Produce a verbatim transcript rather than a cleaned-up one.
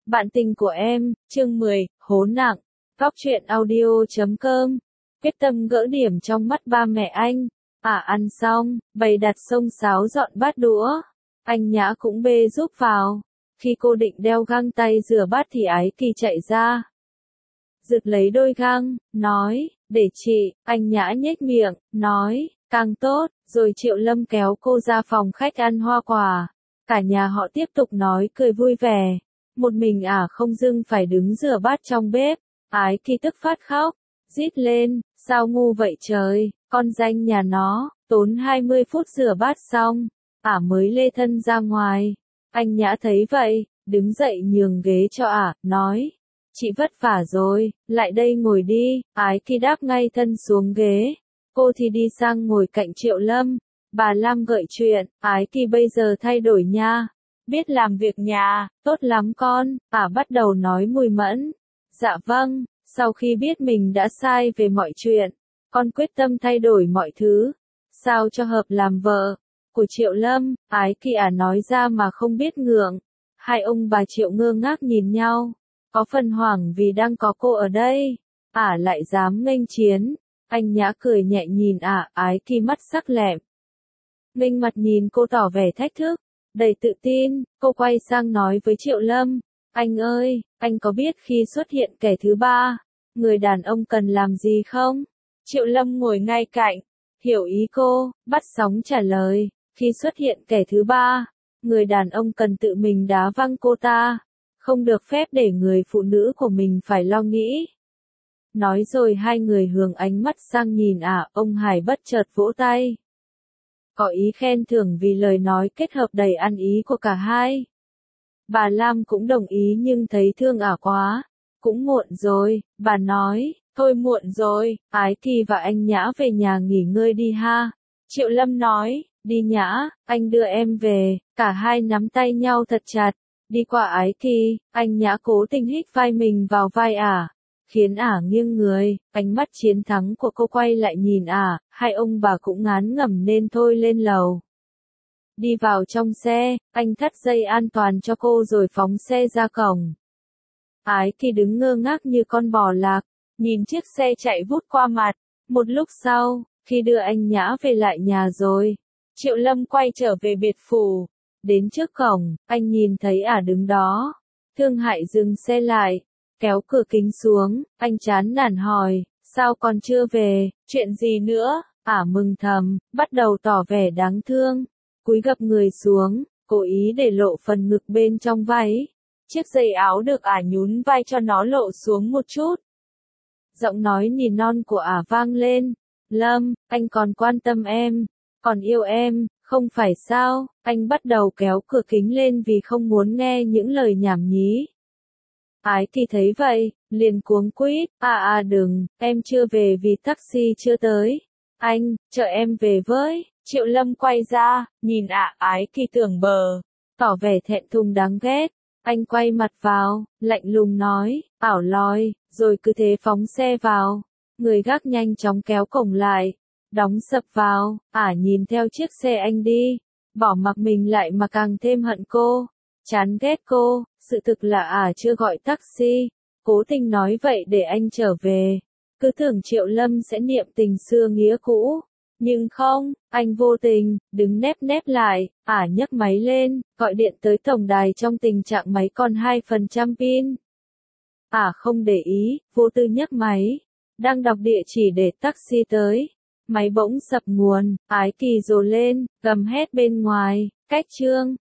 Bạn tình của em, chương mười, hố nặng. Góc truyện audio chấm com. Quyết tâm gỡ điểm trong mắt ba mẹ anh. À ăn xong, bày đặt xông xáo dọn bát đũa. Anh Nhã cũng bê giúp vào. Khi cô định đeo găng tay rửa bát thì Ái Kỳ chạy ra. Giật lấy đôi găng, nói, để chị. Anh Nhã nhếch miệng, nói, càng tốt. Rồi Triệu Lâm kéo cô ra phòng khách ăn hoa quả. Cả nhà họ tiếp tục nói cười vui vẻ. Một mình ả không dưng phải đứng rửa bát trong bếp. Ái Kỳ tức phát khóc, rít lên, sao ngu vậy trời, con danh nhà nó, tốn hai mươi phút rửa bát xong, ả mới lê thân ra ngoài. Anh Nhã thấy vậy, đứng dậy nhường ghế cho ả, nói, chị vất vả rồi, lại đây ngồi đi. Ái Kỳ đáp ngay thân xuống ghế, cô thì đi sang ngồi cạnh Triệu Lâm. Bà Lam gợi chuyện, Ái Kỳ bây giờ thay đổi nha. Biết làm việc nhà, tốt lắm con, ả bắt đầu nói mùi mẫn. Dạ vâng, sau khi biết mình đã sai về mọi chuyện, con quyết tâm thay đổi mọi thứ, sao cho hợp làm vợ của Triệu Lâm. Ái Kỳ ả nói ra mà không biết ngượng. Hai ông bà Triệu ngơ ngác nhìn nhau, có phần hoảng vì đang có cô ở đây, ả lại dám nghênh chiến. Anh Nhã cười nhẹ nhìn ả, Ái Kỳ mắt sắc lẹm, nghênh mặt nhìn cô tỏ vẻ thách thức. Đầy tự tin, cô quay sang nói với Triệu Lâm, anh ơi, anh có biết khi xuất hiện kẻ thứ ba, người đàn ông cần làm gì không? Triệu Lâm ngồi ngay cạnh, hiểu ý cô, bắt sóng trả lời, khi xuất hiện kẻ thứ ba, người đàn ông cần tự mình đá văng cô ta, không được phép để người phụ nữ của mình phải lo nghĩ. Nói rồi hai người hướng ánh mắt sang nhìn ả, ông Hải bất chợt vỗ tay. Có ý khen thưởng vì lời nói kết hợp đầy ăn ý của cả hai. Bà Lam cũng đồng ý nhưng thấy thương ả quá. Cũng muộn rồi, bà nói, thôi muộn rồi, Ái Kỳ và anh Nhã về nhà nghỉ ngơi đi ha. Triệu Lâm nói, đi Nhã, anh đưa em về. Cả hai nắm tay nhau thật chặt, đi qua Ái Kỳ, anh Nhã cố tình hít vai mình vào vai ả, khiến ả nghiêng người, ánh mắt chiến thắng của cô quay lại nhìn ả, hai ông bà cũng ngán ngẩm nên thôi lên lầu. Đi vào trong xe, anh thắt dây an toàn cho cô rồi phóng xe ra cổng. Ái Kỳ đứng ngơ ngác như con bò lạc, nhìn chiếc xe chạy vút qua mặt. Một lúc sau, khi đưa anh Nhã về lại nhà rồi, Triệu Lâm quay trở về biệt phủ. Đến trước cổng, anh nhìn thấy ả đứng đó, thương hại dừng xe lại, kéo cửa kính xuống, anh chán nản hỏi, sao còn chưa về, chuyện gì nữa? Ả mừng thầm, bắt đầu tỏ vẻ đáng thương, cúi gập người xuống, cố ý để lộ phần ngực bên trong váy. Chiếc dây áo được ả nhún vai cho nó lộ xuống một chút. Giọng nói nỉ non của ả vang lên, Lâm, anh còn quan tâm em, còn yêu em, không phải sao? Anh bắt đầu kéo cửa kính lên vì không muốn nghe những lời nhảm nhí. Ái Kỳ thấy vậy, liền cuống quýt, à à đừng, em chưa về vì taxi chưa tới. Anh, chờ em về với. Triệu Lâm quay ra, nhìn ả, Ái Kỳ tưởng bờ, tỏ vẻ thẹn thùng đáng ghét. Anh quay mặt vào, lạnh lùng nói, ảo lòi, rồi cứ thế phóng xe vào. Người gác nhanh chóng kéo cổng lại, đóng sập vào, ả nhìn theo chiếc xe anh đi, bỏ mặc mình lại mà càng thêm hận cô. Chán ghét cô, sự thực là ả chưa gọi taxi, cố tình nói vậy để anh trở về, cứ tưởng Triệu Lâm sẽ niệm tình xưa nghĩa cũ, nhưng không, anh vô tình, đứng nép nép lại, ả nhấc máy lên, gọi điện tới tổng đài trong tình trạng máy còn hai phần trăm pin. Ả không để ý, vô tư nhấc máy, đang đọc địa chỉ để taxi tới, máy bỗng sập nguồn, Ái Kỳ rồ lên, gầm hét bên ngoài, cách trương.